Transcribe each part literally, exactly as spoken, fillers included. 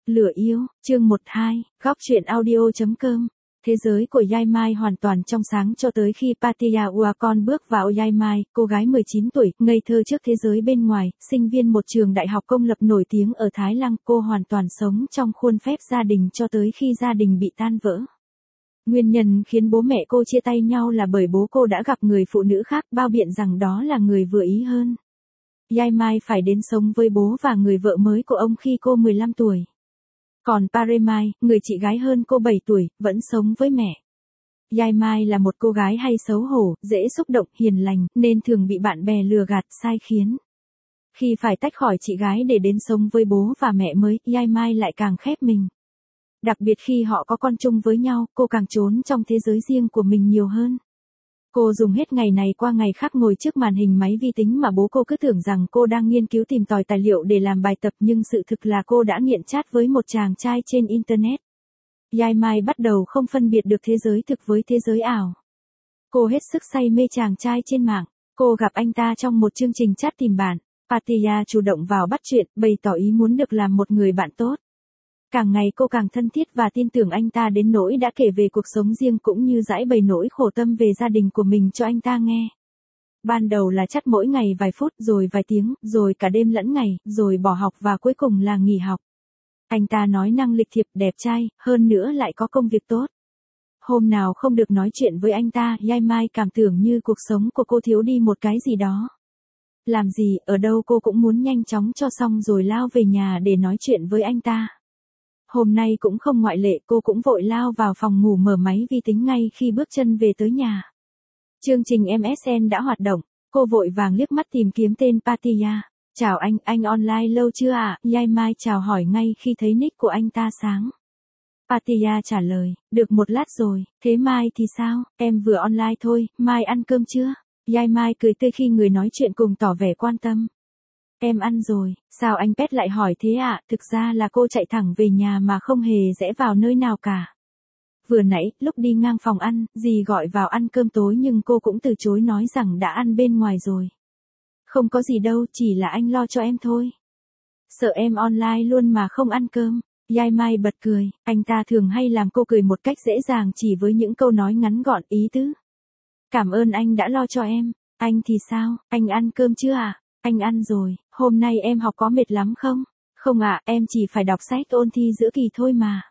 Lửa yêu, chương một hai, góc truyện audio chấm com. Thế giới của Giai Mai hoàn toàn trong sáng cho tới khi Pattaya Uakon bước vào Giai Mai, cô gái mười chín tuổi, ngây thơ trước thế giới bên ngoài, sinh viên một trường đại học công lập nổi tiếng ở Thái Lan. Cô hoàn toàn sống trong khuôn phép gia đình cho tới khi gia đình bị tan vỡ. Nguyên nhân khiến bố mẹ cô chia tay nhau là bởi bố cô đã gặp người phụ nữ khác, bao biện rằng đó là người vừa ý hơn. Giai Mai phải đến sống với bố và người vợ mới của ông khi cô mười lăm tuổi. Còn Paremai, người chị gái hơn cô bảy tuổi, vẫn sống với mẹ. Giai Mai là một cô gái hay xấu hổ, dễ xúc động, hiền lành, nên thường bị bạn bè lừa gạt, sai khiến. Khi phải tách khỏi chị gái để đến sống với bố và mẹ mới, Giai Mai lại càng khép mình. Đặc biệt khi họ có con chung với nhau, cô càng trốn trong thế giới riêng của mình nhiều hơn. Cô dùng hết ngày này qua ngày khác ngồi trước màn hình máy vi tính mà bố cô cứ tưởng rằng cô đang nghiên cứu tìm tòi tài liệu để làm bài tập, nhưng sự thực là cô đã nghiện chat với một chàng trai trên Internet. Giai Mai bắt đầu không phân biệt được thế giới thực với thế giới ảo. Cô hết sức say mê chàng trai trên mạng. Cô gặp anh ta trong một chương trình chat tìm bạn. Pattaya chủ động vào bắt chuyện, bày tỏ ý muốn được làm một người bạn tốt. Càng ngày cô càng thân thiết và tin tưởng anh ta đến nỗi đã kể về cuộc sống riêng cũng như giải bày nỗi khổ tâm về gia đình của mình cho anh ta nghe. Ban đầu là chat mỗi ngày vài phút, rồi vài tiếng, rồi cả đêm lẫn ngày, rồi bỏ học và cuối cùng là nghỉ học. Anh ta nói năng lịch thiệp, đẹp trai, hơn nữa lại có công việc tốt. Hôm nào không được nói chuyện với anh ta, Giai Mai cảm tưởng như cuộc sống của cô thiếu đi một cái gì đó. Làm gì, ở đâu cô cũng muốn nhanh chóng cho xong rồi lao về nhà để nói chuyện với anh ta. Hôm nay cũng không ngoại lệ, cô cũng vội lao vào phòng ngủ mở máy vi tính ngay khi bước chân về tới nhà. Chương trình em ét en đã hoạt động, cô vội vàng liếc mắt tìm kiếm tên Pattaya. Chào anh, anh online lâu chưa ạ? À? Giai Mai chào hỏi ngay khi thấy nick của anh ta sáng. Pattaya trả lời, được một lát rồi, thế Mai thì sao, em vừa online thôi, Mai ăn cơm chưa? Giai Mai cười tươi khi người nói chuyện cùng tỏ vẻ quan tâm. Em ăn rồi, sao anh Pet lại hỏi thế ạ? À? Thực ra là cô chạy thẳng về nhà mà không hề rẽ vào nơi nào cả. Vừa nãy, lúc đi ngang phòng ăn, dì gọi vào ăn cơm tối nhưng cô cũng từ chối nói rằng đã ăn bên ngoài rồi. Không có gì đâu, chỉ là anh lo cho em thôi. Sợ em online luôn mà không ăn cơm. Giai Mai bật cười, anh ta thường hay làm cô cười một cách dễ dàng chỉ với những câu nói ngắn gọn ý tứ. Cảm ơn anh đã lo cho em, anh thì sao, anh ăn cơm chưa ạ? À? Anh ăn rồi, hôm nay em học có mệt lắm không? Không ạ, à, em chỉ phải đọc sách ôn thi giữa kỳ thôi mà.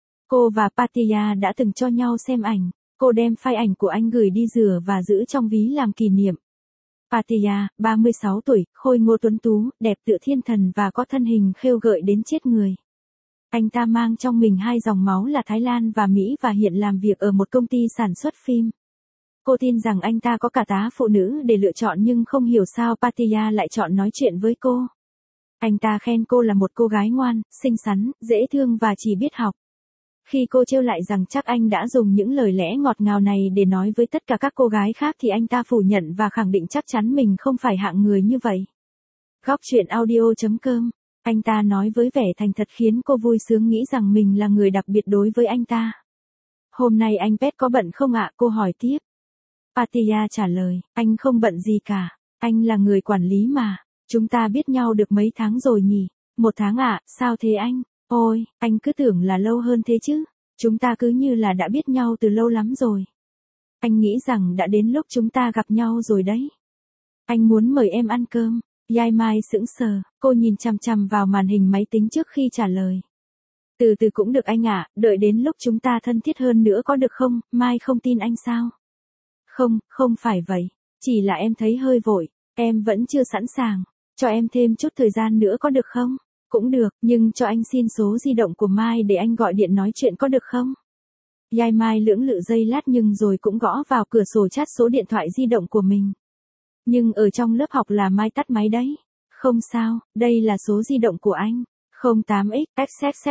Cô và Pattaya đã từng cho nhau xem ảnh, cô đem file ảnh của anh gửi đi rửa và giữ trong ví làm kỷ niệm. Pattaya, ba mươi sáu tuổi, khôi ngô tuấn tú, đẹp tựa thiên thần và có thân hình khêu gợi đến chết người. Anh ta mang trong mình hai dòng máu là Thái Lan và Mỹ và hiện làm việc ở một công ty sản xuất phim. Cô tin rằng anh ta có cả tá phụ nữ để lựa chọn nhưng không hiểu sao Pattaya lại chọn nói chuyện với cô. Anh ta khen cô là một cô gái ngoan, xinh xắn, dễ thương và chỉ biết học. Khi cô trêu lại rằng chắc anh đã dùng những lời lẽ ngọt ngào này để nói với tất cả các cô gái khác thì anh ta phủ nhận và khẳng định chắc chắn mình không phải hạng người như vậy. Góc truyện audio chấm com. Anh ta nói với vẻ thành thật khiến cô vui sướng nghĩ rằng mình là người đặc biệt đối với anh ta. Hôm nay anh Pet có bận không ạ? Cô hỏi tiếp. Pattaya trả lời, anh không bận gì cả, anh là người quản lý mà, chúng ta biết nhau được mấy tháng rồi nhỉ? Một tháng ạ, à? Sao thế anh? Ôi, anh cứ tưởng là lâu hơn thế chứ, chúng ta cứ như là đã biết nhau từ lâu lắm rồi. Anh nghĩ rằng đã đến lúc chúng ta gặp nhau rồi đấy. Anh muốn mời em ăn cơm. Giai Mai sững sờ, cô nhìn chằm chằm vào màn hình máy tính trước khi trả lời. Từ từ cũng được anh ạ, à, đợi đến lúc chúng ta thân thiết hơn nữa có được không, Mai không tin anh sao? Không, không phải vậy, chỉ là em thấy hơi vội, em vẫn chưa sẵn sàng, cho em thêm chút thời gian nữa có được không? Cũng được, nhưng cho anh xin số di động của Mai để anh gọi điện nói chuyện có được không? Giai Mai lưỡng lự giây lát nhưng rồi cũng gõ vào cửa sổ chat số điện thoại di động của mình. Nhưng ở trong lớp học là Mai tắt máy đấy. Không sao, đây là số di động của anh. không tám x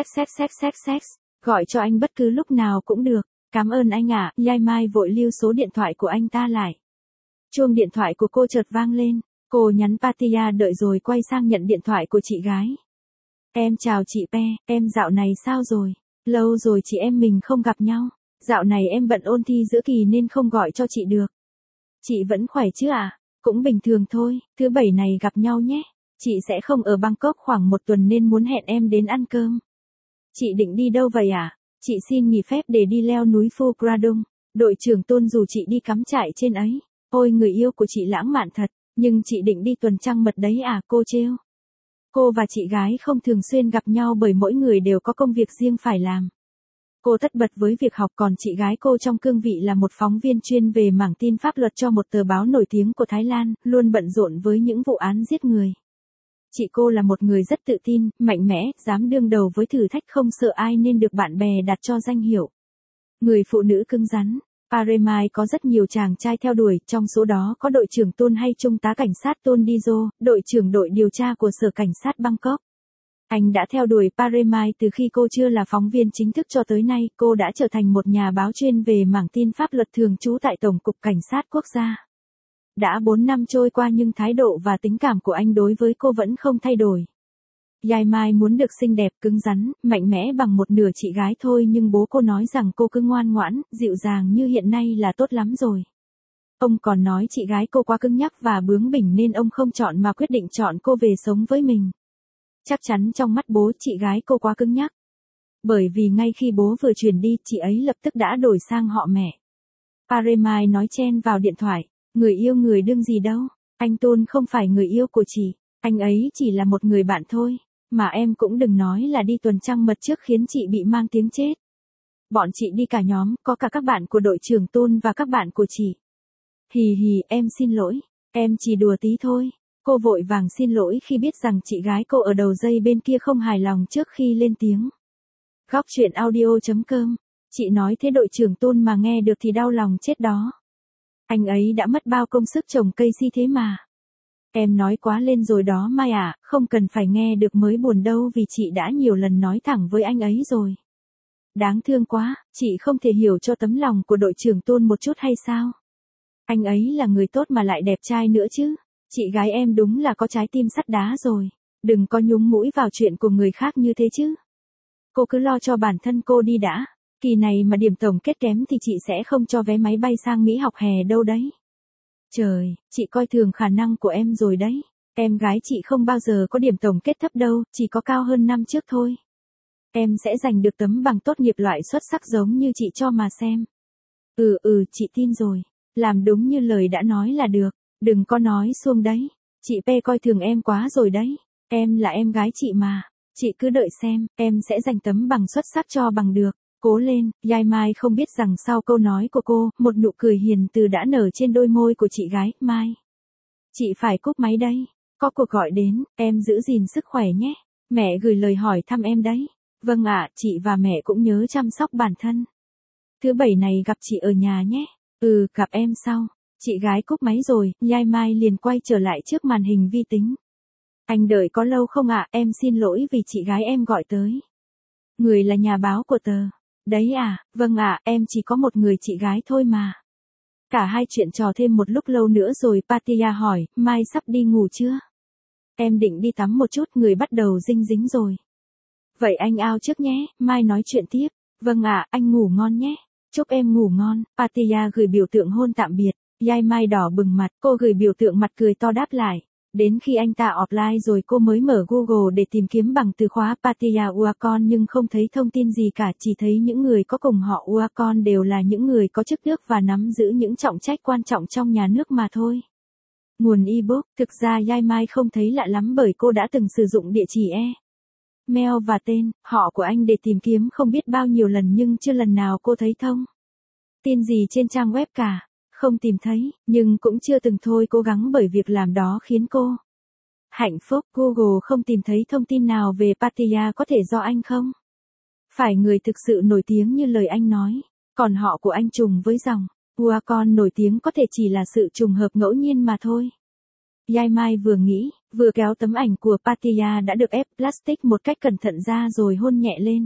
xxxxxxx. Gọi cho anh bất cứ lúc nào cũng được. Cảm ơn anh ạ. À. Giai Mai vội lưu số điện thoại của anh ta lại. Chuông điện thoại của cô chợt vang lên. Cô nhắn Pattaya đợi rồi quay sang nhận điện thoại của chị gái. Em chào chị Pe, em dạo này sao rồi? Lâu rồi chị em mình không gặp nhau. Dạo này em bận ôn thi giữa kỳ nên không gọi cho chị được. Chị vẫn khỏe chứ ạ? À? Cũng bình thường thôi, thứ bảy này gặp nhau nhé. Chị sẽ không ở Bangkok khoảng một tuần nên muốn hẹn em đến ăn cơm. Chị định đi đâu vậy ạ? À? Chị xin nghỉ phép để đi leo núi Phu Gradung. Đội trưởng Tôn rủ chị đi cắm trại trên ấy. Ôi người yêu của chị lãng mạn thật, nhưng chị định đi tuần trăng mật đấy à, cô trêu. Cô và chị gái không thường xuyên gặp nhau bởi mỗi người đều có công việc riêng phải làm. Cô tất bật với việc học, còn chị gái cô trong cương vị là một phóng viên chuyên về mảng tin pháp luật cho một tờ báo nổi tiếng của Thái Lan, luôn bận rộn với những vụ án giết người. Chị cô là một người rất tự tin, mạnh mẽ, dám đương đầu với thử thách, không sợ ai nên được bạn bè đặt cho danh hiệu người phụ nữ cứng rắn. Paremai có rất nhiều chàng trai theo đuổi, trong số đó có đội trưởng Tôn hay trung tá cảnh sát Tôn Dizo, đội trưởng đội điều tra của sở cảnh sát Bangkok. Anh đã theo đuổi Paremai từ khi cô chưa là phóng viên chính thức cho tới nay, cô đã trở thành một nhà báo chuyên về mảng tin pháp luật thường trú tại Tổng cục Cảnh sát Quốc gia. Đã bốn năm trôi qua nhưng thái độ và tình cảm của anh đối với cô vẫn không thay đổi. Yaimai muốn được xinh đẹp, cứng rắn, mạnh mẽ bằng một nửa chị gái thôi, nhưng bố cô nói rằng cô cứ ngoan ngoãn, dịu dàng như hiện nay là tốt lắm rồi. Ông còn nói chị gái cô quá cứng nhắc và bướng bỉnh nên ông không chọn mà quyết định chọn cô về sống với mình. Chắc chắn trong mắt bố chị gái cô quá cứng nhắc. Bởi vì ngay khi bố vừa chuyển đi, chị ấy lập tức đã đổi sang họ mẹ. Paremai nói chen vào điện thoại, người yêu người đương gì đâu, anh Tôn không phải người yêu của chị, anh ấy chỉ là một người bạn thôi. Mà em cũng đừng nói là đi tuần trăng mật trước khiến chị bị mang tiếng chết. Bọn chị đi cả nhóm, có cả các bạn của đội trưởng Tôn và các bạn của chị. Hì hì, em xin lỗi, em chỉ đùa tí thôi. Cô vội vàng xin lỗi khi biết rằng chị gái cô ở đầu dây bên kia không hài lòng trước khi lên tiếng. Góc truyện audio chấm com. Chị nói thế đội trưởng Tôn mà nghe được thì đau lòng chết đó. Anh ấy đã mất bao công sức trồng cây si thế mà. Em nói quá lên rồi đó Mai à, không cần phải nghe được mới buồn đâu vì chị đã nhiều lần nói thẳng với anh ấy rồi. Đáng thương quá, chị không thể hiểu cho tấm lòng của đội trưởng Tôn một chút hay sao? Anh ấy là người tốt mà lại đẹp trai nữa chứ. Chị gái em đúng là có trái tim sắt đá rồi. Đừng có nhúng mũi vào chuyện của người khác như thế chứ. Cô cứ lo cho bản thân cô đi đã. Kỳ này mà điểm tổng kết kém thì chị sẽ không cho vé máy bay sang Mỹ học hè đâu đấy. Trời, chị coi thường khả năng của em rồi đấy. Em gái chị không bao giờ có điểm tổng kết thấp đâu, chỉ có cao hơn năm trước thôi. Em sẽ giành được tấm bằng tốt nghiệp loại xuất sắc giống như chị cho mà xem. Ừ ừ, chị tin rồi. Làm đúng như lời đã nói là được. Đừng có nói xuông đấy. Chị P coi thường em quá rồi đấy. Em là em gái chị mà. Chị cứ đợi xem, em sẽ giành tấm bằng xuất sắc cho bằng được. Cố lên. Yaimai không biết rằng sau câu nói của cô, một nụ cười hiền từ đã nở trên đôi môi của chị gái. Mai, chị phải cúp máy đây. Có cuộc gọi đến, em giữ gìn sức khỏe nhé. Mẹ gửi lời hỏi thăm em đấy. Vâng ạ, chị và mẹ cũng nhớ chăm sóc bản thân. Thứ bảy này gặp chị ở nhà nhé. Ừ, gặp em sau. Chị gái cúp máy rồi, Yaimai liền quay trở lại trước màn hình vi tính. Anh đợi có lâu không ạ? Em xin lỗi vì chị gái em gọi tới. Người là nhà báo của tờ. Đấy à, vâng ạ, em chỉ có một người chị gái thôi mà. Cả hai chuyện trò thêm một lúc lâu nữa rồi Patia hỏi, Mai sắp đi ngủ chưa? Em định đi tắm một chút, người bắt đầu dinh dính rồi. Vậy anh ao trước nhé, Mai nói chuyện tiếp. Vâng ạ, anh ngủ ngon nhé. Chúc em ngủ ngon. Patia gửi biểu tượng hôn tạm biệt. Yaimai đỏ bừng mặt, cô gửi biểu tượng mặt cười to đáp lại. Đến khi anh ta offline rồi cô mới mở Google để tìm kiếm bằng từ khóa Patia Uakon nhưng không thấy thông tin gì cả, chỉ thấy những người có cùng họ Uakon đều là những người có chức tước và nắm giữ những trọng trách quan trọng trong nhà nước mà thôi. Nguồn ebook, thực ra Yaimai không thấy lạ lắm bởi cô đã từng sử dụng địa chỉ e mail và tên họ của anh để tìm kiếm không biết bao nhiêu lần nhưng chưa lần nào cô thấy thông tin gì trên trang web cả. Không tìm thấy, nhưng cũng chưa từng thôi cố gắng bởi việc làm đó khiến cô hạnh phúc. Google không tìm thấy thông tin nào về Patia, có thể do anh không phải người thực sự nổi tiếng như lời anh nói, còn họ của anh trùng với dòng Uakon nổi tiếng có thể chỉ là sự trùng hợp ngẫu nhiên mà thôi. Yaimai vừa nghĩ, vừa kéo tấm ảnh của Patia đã được ép plastic một cách cẩn thận ra rồi hôn nhẹ lên.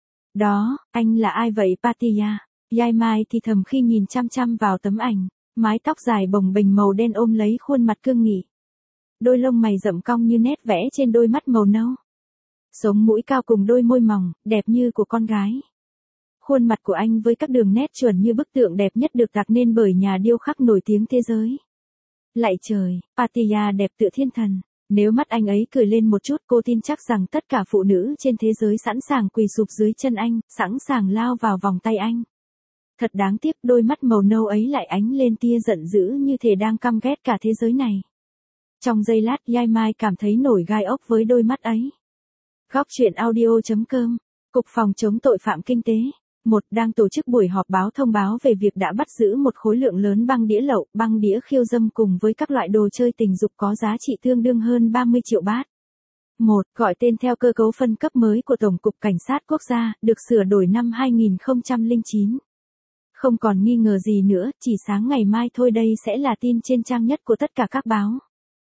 Đó, anh là ai vậy Patia? Yaimai thì thầm khi nhìn chăm chăm vào tấm ảnh, mái tóc dài bồng bềnh màu đen ôm lấy khuôn mặt cương nghị. Đôi lông mày rậm cong như nét vẽ trên đôi mắt màu nâu. Sống mũi cao cùng đôi môi mỏng, đẹp như của con gái. Khuôn mặt của anh với các đường nét chuẩn như bức tượng đẹp nhất được tạc nên bởi nhà điêu khắc nổi tiếng thế giới. Lạy trời, Patia đẹp tựa thiên thần. Nếu mắt anh ấy cười lên một chút, cô tin chắc rằng tất cả phụ nữ trên thế giới sẵn sàng quỳ sụp dưới chân anh, sẵn sàng lao vào vòng tay anh. Thật đáng tiếc, đôi mắt màu nâu ấy lại ánh lên tia giận dữ như thể đang căm ghét cả thế giới này. Trong giây lát, Giai Mai cảm thấy nổi gai ốc với đôi mắt ấy. Góc truyện audio chấm com. Cục phòng chống tội phạm kinh tế. một. Đang tổ chức buổi họp báo thông báo về việc đã bắt giữ một khối lượng lớn băng đĩa lậu, băng đĩa khiêu dâm cùng với các loại đồ chơi tình dục có giá trị tương đương hơn ba mươi triệu bát. một. Gọi tên theo cơ cấu phân cấp mới của Tổng cục Cảnh sát Quốc gia, được sửa đổi năm hai nghìn không trăm lẻ chín. Không còn nghi ngờ gì nữa, chỉ sáng ngày mai thôi đây sẽ là tin trên trang nhất của tất cả các báo.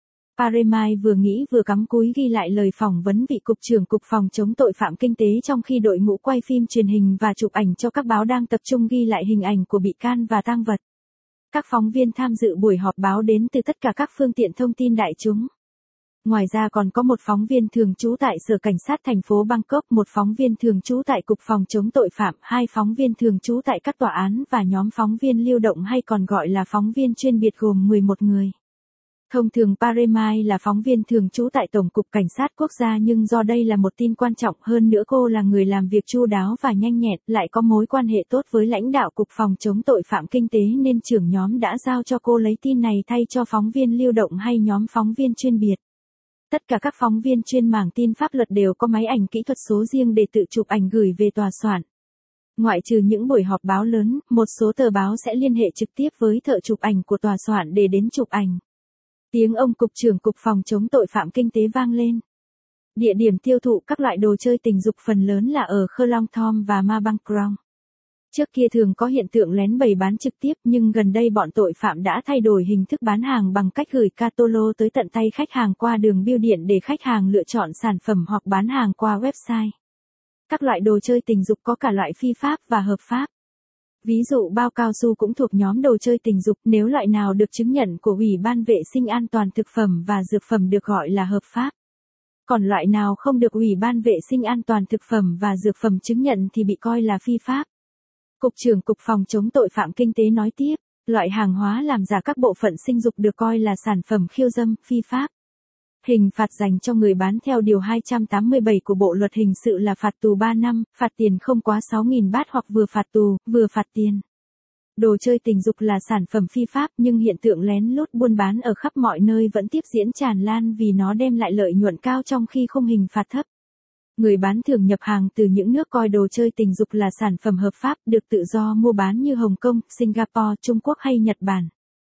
Paremai vừa nghĩ vừa cắm cúi ghi lại lời phỏng vấn vị Cục trưởng Cục phòng chống tội phạm kinh tế trong khi đội ngũ quay phim truyền hình và chụp ảnh cho các báo đang tập trung ghi lại hình ảnh của bị can và tang vật. Các phóng viên tham dự buổi họp báo đến từ tất cả các phương tiện thông tin đại chúng. Ngoài ra còn có một phóng viên thường trú tại Sở Cảnh sát thành phố Bangkok, một phóng viên thường trú tại Cục phòng chống tội phạm, hai phóng viên thường trú tại các tòa án và nhóm phóng viên lưu động hay còn gọi là phóng viên chuyên biệt gồm mười một người. Thông thường Paremai là phóng viên thường trú tại Tổng cục Cảnh sát Quốc gia, nhưng do đây là một tin quan trọng hơn nữa, cô là người làm việc chu đáo và nhanh nhẹn, lại có mối quan hệ tốt với lãnh đạo Cục phòng chống tội phạm kinh tế nên trưởng nhóm đã giao cho cô lấy tin này thay cho phóng viên lưu động hay nhóm phóng viên chuyên biệt. Tất cả các phóng viên chuyên mảng tin pháp luật đều có máy ảnh kỹ thuật số riêng để tự chụp ảnh gửi về tòa soạn. Ngoại trừ những buổi họp báo lớn, một số tờ báo sẽ liên hệ trực tiếp với thợ chụp ảnh của tòa soạn để đến chụp ảnh. Tiếng ông Cục trưởng Cục phòng chống tội phạm kinh tế vang lên. Địa điểm tiêu thụ các loại đồ chơi tình dục phần lớn là ở Khlong Thom và Ma Bang Krong. Trước kia thường có hiện tượng lén bày bán trực tiếp, nhưng gần đây bọn tội phạm đã thay đổi hình thức bán hàng bằng cách gửi catalog tới tận tay khách hàng qua đường bưu điện để khách hàng lựa chọn sản phẩm hoặc bán hàng qua website. Các loại đồ chơi tình dục có cả loại phi pháp và hợp pháp. Ví dụ bao cao su cũng thuộc nhóm đồ chơi tình dục, nếu loại nào được chứng nhận của Ủy ban Vệ sinh An toàn Thực phẩm và Dược phẩm được gọi là hợp pháp. Còn loại nào không được Ủy ban Vệ sinh An toàn Thực phẩm và Dược phẩm chứng nhận thì bị coi là phi pháp. Cục trưởng Cục phòng chống tội phạm kinh tế nói tiếp, loại hàng hóa làm giả các bộ phận sinh dục được coi là sản phẩm khiêu dâm, phi pháp. Hình phạt dành cho người bán theo điều hai trăm tám mươi bảy của Bộ luật hình sự là phạt tù ba năm, phạt tiền không quá sáu nghìn bát hoặc vừa phạt tù, vừa phạt tiền. Đồ chơi tình dục là sản phẩm phi pháp, nhưng hiện tượng lén lút buôn bán ở khắp mọi nơi vẫn tiếp diễn tràn lan vì nó đem lại lợi nhuận cao trong khi khung hình phạt thấp. Người bán thường nhập hàng từ những nước coi đồ chơi tình dục là sản phẩm hợp pháp, được tự do mua bán như Hồng Kông, Singapore, Trung Quốc hay Nhật Bản.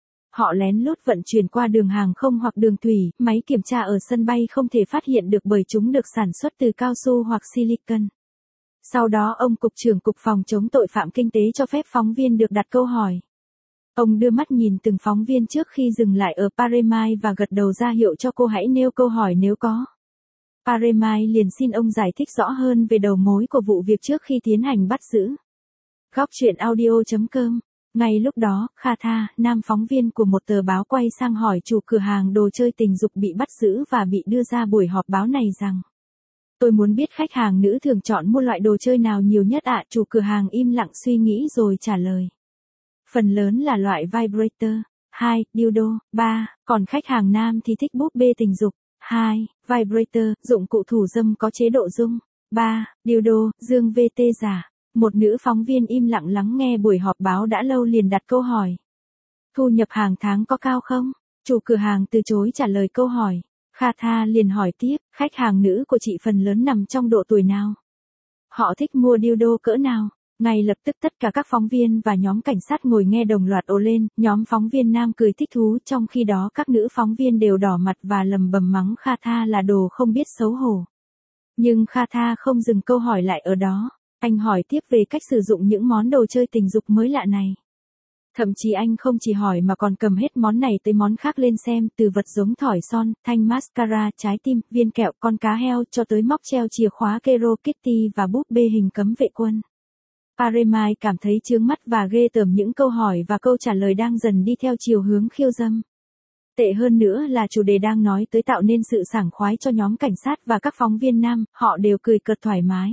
Họ lén lút vận chuyển qua đường hàng không hoặc đường thủy, máy kiểm tra ở sân bay không thể phát hiện được bởi chúng được sản xuất từ cao su hoặc silicon. Sau đó ông Cục trưởng Cục phòng chống tội phạm kinh tế cho phép phóng viên được đặt câu hỏi. Ông đưa mắt nhìn từng phóng viên trước khi dừng lại ở Paremai và gật đầu ra hiệu cho cô hãy nêu câu hỏi nếu có. Paremai liền xin ông giải thích rõ hơn về đầu mối của vụ việc trước khi tiến hành bắt giữ. Góc truyện audio chấm com. Ngay lúc đó, Kha Tha, nam phóng viên của một tờ báo quay sang hỏi chủ cửa hàng đồ chơi tình dục bị bắt giữ và bị đưa ra buổi họp báo này rằng: Tôi muốn biết khách hàng nữ thường chọn mua loại đồ chơi nào nhiều nhất ạ. Chủ cửa hàng im lặng suy nghĩ rồi trả lời. Phần lớn là loại vibrator. hai. Dildo. ba. Còn khách hàng nam thì thích búp bê tình dục. hai. Vibrator, dụng cụ thủ dâm có chế độ rung. ba. Dildo, dương vê tê giả. Một nữ phóng viên im lặng lắng nghe buổi họp báo đã lâu liền đặt câu hỏi. Thu nhập hàng tháng có cao không? Chủ cửa hàng từ chối trả lời câu hỏi. Kha Tha liền hỏi tiếp, khách hàng nữ của chị phần lớn nằm trong độ tuổi nào? Họ thích mua dildo cỡ nào? Ngay lập tức tất cả các phóng viên và nhóm cảnh sát ngồi nghe đồng loạt ồ lên, nhóm phóng viên nam cười thích thú, trong khi đó các nữ phóng viên đều đỏ mặt và lầm bầm mắng Kha Tha là đồ không biết xấu hổ. Nhưng Kha Tha không dừng câu hỏi lại ở đó, anh hỏi tiếp về cách sử dụng những món đồ chơi tình dục mới lạ này. Thậm chí anh không chỉ hỏi mà còn cầm hết món này tới món khác lên xem, từ vật giống thỏi son, thanh mascara, trái tim, viên kẹo, con cá heo cho tới móc treo chìa khóa Hello Kitty và búp bê hình cấm vệ quân. Paremai cảm thấy chướng mắt và ghê tởm những câu hỏi và câu trả lời đang dần đi theo chiều hướng khiêu dâm. Tệ hơn nữa là chủ đề đang nói tới tạo nên sự sảng khoái cho nhóm cảnh sát và các phóng viên nam, họ đều cười cợt thoải mái.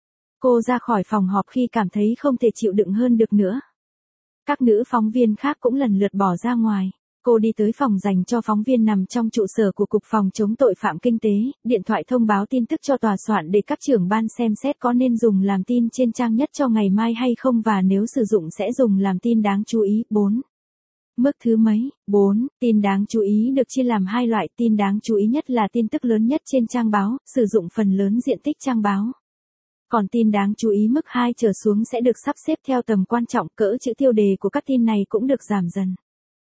Cô ra khỏi phòng họp khi cảm thấy không thể chịu đựng hơn được nữa. Các nữ phóng viên khác cũng lần lượt bỏ ra ngoài. Cô đi tới phòng dành cho phóng viên nằm trong trụ sở của Cục Phòng chống tội phạm kinh tế, điện thoại thông báo tin tức cho tòa soạn để các trưởng ban xem xét có nên dùng làm tin trên trang nhất cho ngày mai hay không và nếu sử dụng sẽ dùng làm tin đáng chú ý. bốn. Mức thứ mấy? bốn. Tin đáng chú ý được chia làm hai loại. Tin đáng chú ý nhất là tin tức lớn nhất trên trang báo, sử dụng phần lớn diện tích trang báo. Còn tin đáng chú ý mức hai trở xuống sẽ được sắp xếp theo tầm quan trọng, cỡ chữ tiêu đề của các tin này cũng được giảm dần.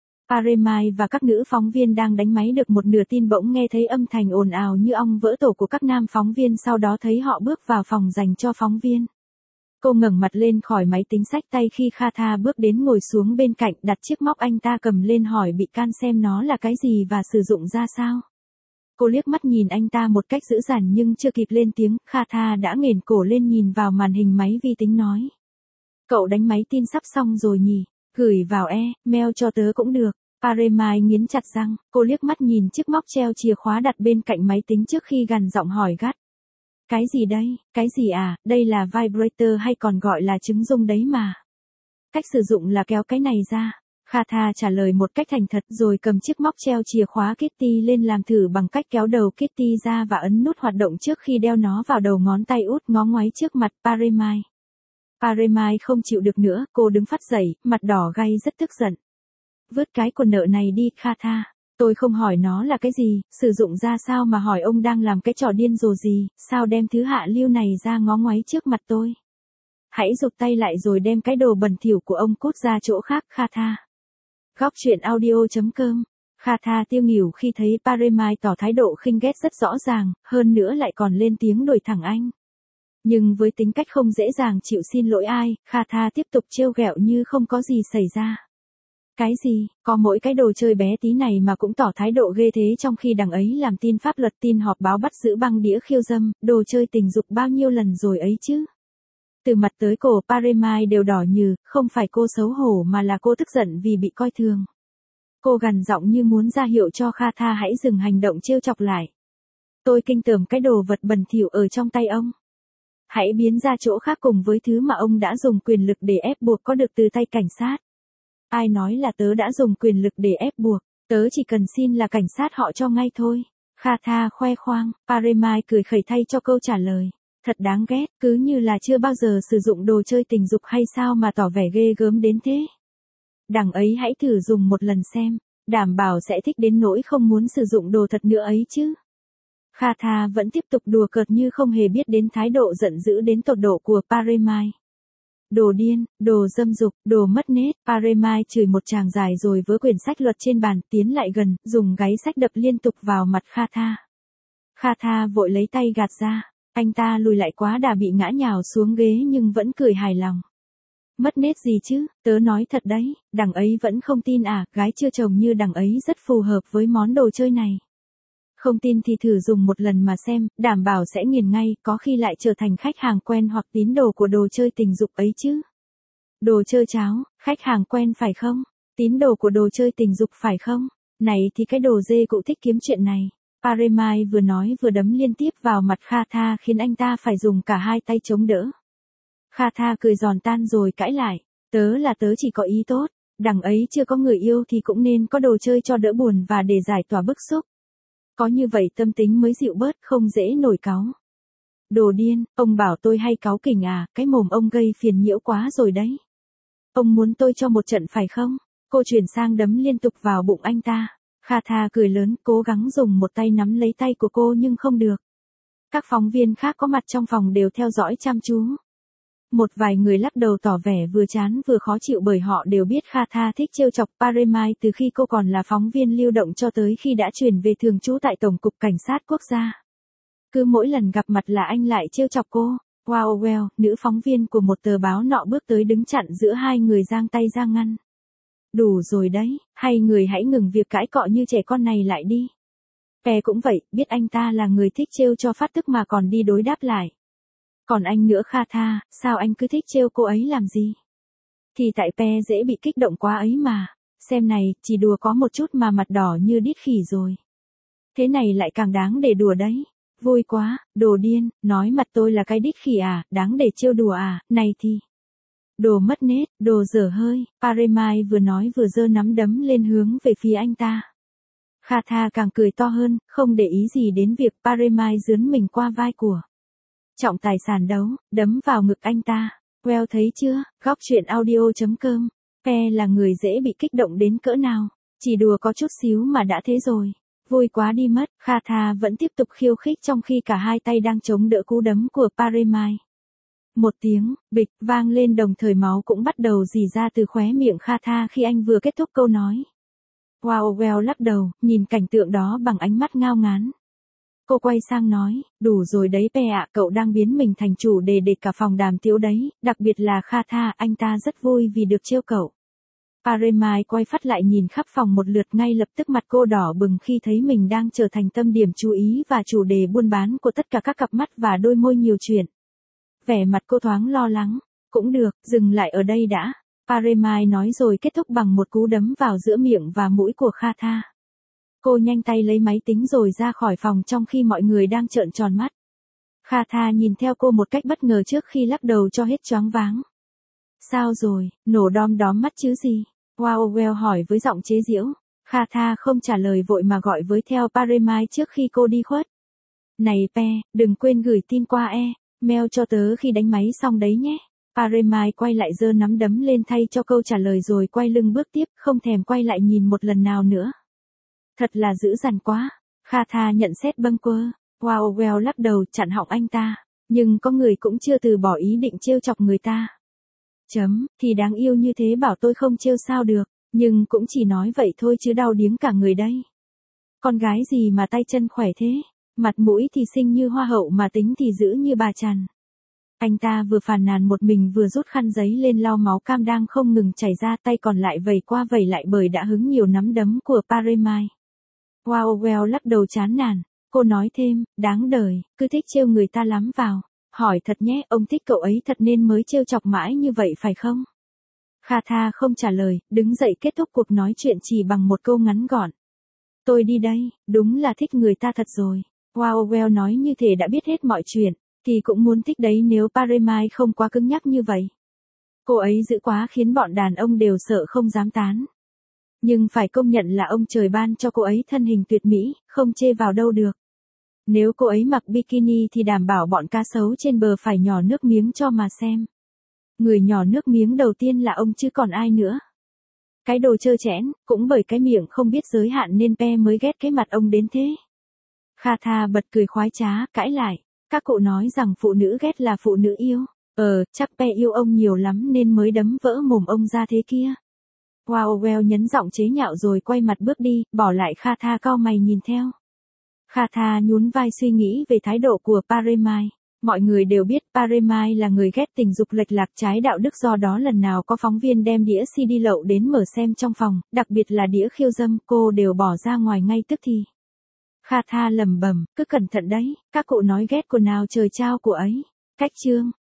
Paremai và các nữ phóng viên đang đánh máy được một nửa tin bỗng nghe thấy âm thanh ồn ào như ong vỡ tổ của các nam phóng viên, sau đó thấy họ bước vào phòng dành cho phóng viên. Cô ngẩng mặt lên khỏi máy tính xách tay khi Kha bước đến ngồi xuống bên cạnh, đặt chiếc móc anh ta cầm lên hỏi bị can xem nó là cái gì và sử dụng ra sao. Cô liếc mắt nhìn anh ta một cách dữ dằn nhưng chưa kịp lên tiếng, Kha đã nghển cổ lên nhìn vào màn hình máy vi tính nói. Cậu đánh máy tin sắp xong rồi nhỉ, gửi vào e-mail cho tớ cũng được. Paremai nghiến chặt răng, cô liếc mắt nhìn chiếc móc treo chìa khóa đặt bên cạnh máy tính trước khi gằn giọng hỏi gắt. Cái gì đây, cái gì à, đây là vibrator hay còn gọi là trứng rung đấy mà. Cách sử dụng là kéo cái này ra. Kha trả lời một cách thành thật rồi cầm chiếc móc treo chìa khóa Kitty lên làm thử bằng cách kéo đầu Kitty ra và ấn nút hoạt động trước khi đeo nó vào đầu ngón tay út ngó ngoáy trước mặt Paremai. Paremai không chịu được nữa, cô đứng phắt dậy, mặt đỏ gay rất tức giận. Vứt cái quần nợ này đi Kha. Tôi không hỏi nó là cái gì, sử dụng ra sao mà hỏi ông đang làm cái trò điên rồ gì, sao đem thứ hạ lưu này ra ngó ngoáy trước mặt tôi. Hãy rụt tay lại rồi đem cái đồ bẩn thỉu của ông cút ra chỗ khác Kha. Góc truyện audio chấm com. Kha tiêu nghỉu khi thấy Paremai tỏ thái độ khinh ghét rất rõ ràng, hơn nữa lại còn lên tiếng đuổi thẳng anh. Nhưng với tính cách không dễ dàng chịu xin lỗi ai, Kha tiếp tục trêu ghẹo như không có gì xảy ra. Cái gì, có mỗi cái đồ chơi bé tí này mà cũng tỏ thái độ ghê thế, trong khi đằng ấy làm tin pháp luật, tin họp báo bắt giữ băng đĩa khiêu dâm, đồ chơi tình dục bao nhiêu lần rồi ấy chứ. Từ mặt tới cổ Paremai đều đỏ nhừ, không phải cô xấu hổ mà là cô tức giận vì bị coi thường. Cô gằn giọng như muốn ra hiệu cho Kha hãy dừng hành động trêu chọc lại. Tôi kinh tởm cái đồ vật bẩn thỉu ở trong tay ông. Hãy biến ra chỗ khác cùng với thứ mà ông đã dùng quyền lực để ép buộc có được từ tay cảnh sát. Ai nói là tớ đã dùng quyền lực để ép buộc, tớ chỉ cần xin là cảnh sát họ cho ngay thôi. Kha khoe khoang, Paremai cười khẩy thay cho câu trả lời. Thật đáng ghét, cứ như là chưa bao giờ sử dụng đồ chơi tình dục hay sao mà tỏ vẻ ghê gớm đến thế. Đằng ấy hãy thử dùng một lần xem, đảm bảo sẽ thích đến nỗi không muốn sử dụng đồ thật nữa ấy chứ. Kha vẫn tiếp tục đùa cợt như không hề biết đến thái độ giận dữ đến tột độ của Paremai. Đồ điên, đồ dâm dục, đồ mất nết, Paremai chửi một tràng dài rồi với quyển sách luật trên bàn tiến lại gần, dùng gáy sách đập liên tục vào mặt Kha. Kha vội lấy tay gạt ra, anh ta lùi lại quá đà bị ngã nhào xuống ghế nhưng vẫn cười hài lòng. Mất nết gì chứ, tớ nói thật đấy, đằng ấy vẫn không tin à, gái chưa chồng như đằng ấy rất phù hợp với món đồ chơi này. Không tin thì thử dùng một lần mà xem, đảm bảo sẽ nghiền ngay, có khi lại trở thành khách hàng quen hoặc tín đồ của đồ chơi tình dục ấy chứ. Đồ chơi cháo, khách hàng quen phải không? Tín đồ của đồ chơi tình dục phải không? Này thì cái đồ dê cụ thích kiếm chuyện này. Paremai vừa nói vừa đấm liên tiếp vào mặt Kha khiến anh ta phải dùng cả hai tay chống đỡ. Kha cười giòn tan rồi cãi lại. Tớ là tớ chỉ có ý tốt, đằng ấy chưa có người yêu thì cũng nên có đồ chơi cho đỡ buồn và để giải tỏa bức xúc. Có như vậy tâm tính mới dịu bớt, không dễ nổi cáu. Đồ điên, ông bảo tôi hay cáu kỉnh à, cái mồm ông gây phiền nhiễu quá rồi đấy. Ông muốn tôi cho một trận phải không? Cô chuyển sang đấm liên tục vào bụng anh ta. Kha cười lớn, cố gắng dùng một tay nắm lấy tay của cô nhưng không được. Các phóng viên khác có mặt trong phòng đều theo dõi chăm chú. Một vài người lắc đầu tỏ vẻ vừa chán vừa khó chịu bởi họ đều biết Kha thích trêu chọc Paremai từ khi cô còn là phóng viên lưu động cho tới khi đã chuyển về thường trú tại Tổng cục Cảnh sát Quốc gia. Cứ mỗi lần gặp mặt là anh lại trêu chọc cô. Wow well, nữ phóng viên của một tờ báo nọ bước tới đứng chặn giữa hai người, giang tay ra ngăn. Đủ rồi đấy, hai người hãy ngừng việc cãi cọ như trẻ con này lại đi. Pe cũng vậy, biết anh ta là người thích trêu cho phát tức mà còn đi đối đáp lại. Còn anh nữa Kha, sao anh cứ thích trêu cô ấy làm gì? Thì tại Pe dễ bị kích động quá ấy mà. Xem này, chỉ đùa có một chút mà mặt đỏ như đít khỉ rồi. Thế này lại càng đáng để đùa đấy. Vui quá, đồ điên, nói mặt tôi là cái đít khỉ à, đáng để trêu đùa à, này thì. Đồ mất nết, đồ dở hơi, Paremai vừa nói vừa giơ nắm đấm lên hướng về phía anh ta. Kha Tha càng cười to hơn, không để ý gì đến việc Paremai dướn mình qua vai của. Trọng tài sản đấu, đấm vào ngực anh ta. Well thấy chưa, góc truyện audio.com. Pe là người dễ bị kích động đến cỡ nào. Chỉ đùa có chút xíu mà đã thế rồi. Vui quá đi mất, Kha Tha vẫn tiếp tục khiêu khích trong khi cả hai tay đang chống đỡ cú đấm của Paremai. Một tiếng, bịch, vang lên đồng thời máu cũng bắt đầu rỉ ra từ khóe miệng Kha Tha khi anh vừa kết thúc câu nói. Wow, Well lắc đầu, nhìn cảnh tượng đó bằng ánh mắt ngao ngán. Cô quay sang nói, đủ rồi đấy Pe ạ, cậu đang biến mình thành chủ đề để cả phòng đàm tiếu đấy, đặc biệt là Kha Tha, anh ta rất vui vì được trêu cậu. Paremai quay phát lại nhìn khắp phòng một lượt, ngay lập tức mặt cô đỏ bừng khi thấy mình đang trở thành tâm điểm chú ý và chủ đề buôn bán của tất cả các cặp mắt và đôi môi nhiều chuyện. Vẻ mặt cô thoáng lo lắng. Cũng được, dừng lại ở đây đã. Paremai nói rồi kết thúc bằng một cú đấm vào giữa miệng và mũi của Kha Tha. Cô nhanh tay lấy máy tính rồi ra khỏi phòng trong khi mọi người đang trợn tròn mắt. Kha Tha nhìn theo cô một cách bất ngờ trước khi lắc đầu cho hết choáng váng. Sao rồi, nổ đom đóm mắt chứ gì? Wow, Well hỏi với giọng chế giễu. Kha Tha không trả lời vội mà gọi với theo Paremai trước khi cô đi khuất. Này Pe, đừng quên gửi tin qua e. Mail cho tớ khi đánh máy xong đấy nhé. Paremai quay lại giơ nắm đấm lên thay cho câu trả lời rồi quay lưng bước tiếp, không thèm quay lại nhìn một lần nào nữa. Thật là dữ dằn quá. Kha Tha nhận xét bâng quơ. Wow, Well lắc đầu chặn họng anh ta. Nhưng có người cũng chưa từ bỏ ý định trêu chọc người ta. Chấm, thì đáng yêu như thế bảo tôi không trêu sao được. Nhưng cũng chỉ nói vậy thôi chứ đau điếng cả người đây. Con gái gì mà tay chân khỏe thế. Mặt mũi thì xinh như hoa hậu mà tính thì dữ như bà Trần. Anh ta vừa phàn nàn một mình vừa rút khăn giấy lên lau máu cam đang không ngừng chảy ra, tay còn lại vẩy qua vẩy lại bởi đã hứng nhiều nắm đấm của Paremai. Wow, Well lắc đầu chán nản. Cô nói thêm, đáng đời, cứ thích trêu người ta lắm vào. Hỏi thật nhé, ông thích cậu ấy thật nên mới trêu chọc mãi như vậy phải không? Kha Tha không trả lời, đứng dậy kết thúc cuộc nói chuyện chỉ bằng một câu ngắn gọn. Tôi đi đây, đúng là thích người ta thật rồi. Wow, Well nói như thể đã biết hết mọi chuyện, thì cũng muốn thích đấy nếu Paremai không quá cứng nhắc như vậy. Cô ấy dữ quá khiến bọn đàn ông đều sợ không dám tán. Nhưng phải công nhận là ông trời ban cho cô ấy thân hình tuyệt mỹ, không chê vào đâu được. Nếu cô ấy mặc bikini thì đảm bảo bọn cá sấu trên bờ phải nhỏ nước miếng cho mà xem. Người nhỏ nước miếng đầu tiên là ông chứ còn ai nữa. Cái đồ trơ trẽn, cũng bởi cái miệng không biết giới hạn nên Pe mới ghét cái mặt ông đến thế. Kha Tha bật cười khoái trá, cãi lại. Các cụ nói rằng phụ nữ ghét là phụ nữ yêu. Ờ, chắc Pe yêu ông nhiều lắm nên mới đấm vỡ mồm ông ra thế kia. Wow, Well nhấn giọng chế nhạo rồi quay mặt bước đi, bỏ lại Kha Tha cau mày nhìn theo. Kha Tha nhún vai suy nghĩ về thái độ của Paremai. Mọi người đều biết Paremai là người ghét tình dục lệch lạc trái đạo đức, do đó lần nào có phóng viên đem đĩa xê đê lậu đến mở xem trong phòng, đặc biệt là đĩa khiêu dâm, cô đều bỏ ra ngoài ngay tức thì. Kha Tha lẩm bẩm, cứ cẩn thận đấy, các cụ nói ghét của nào trời trao của ấy. Cách chương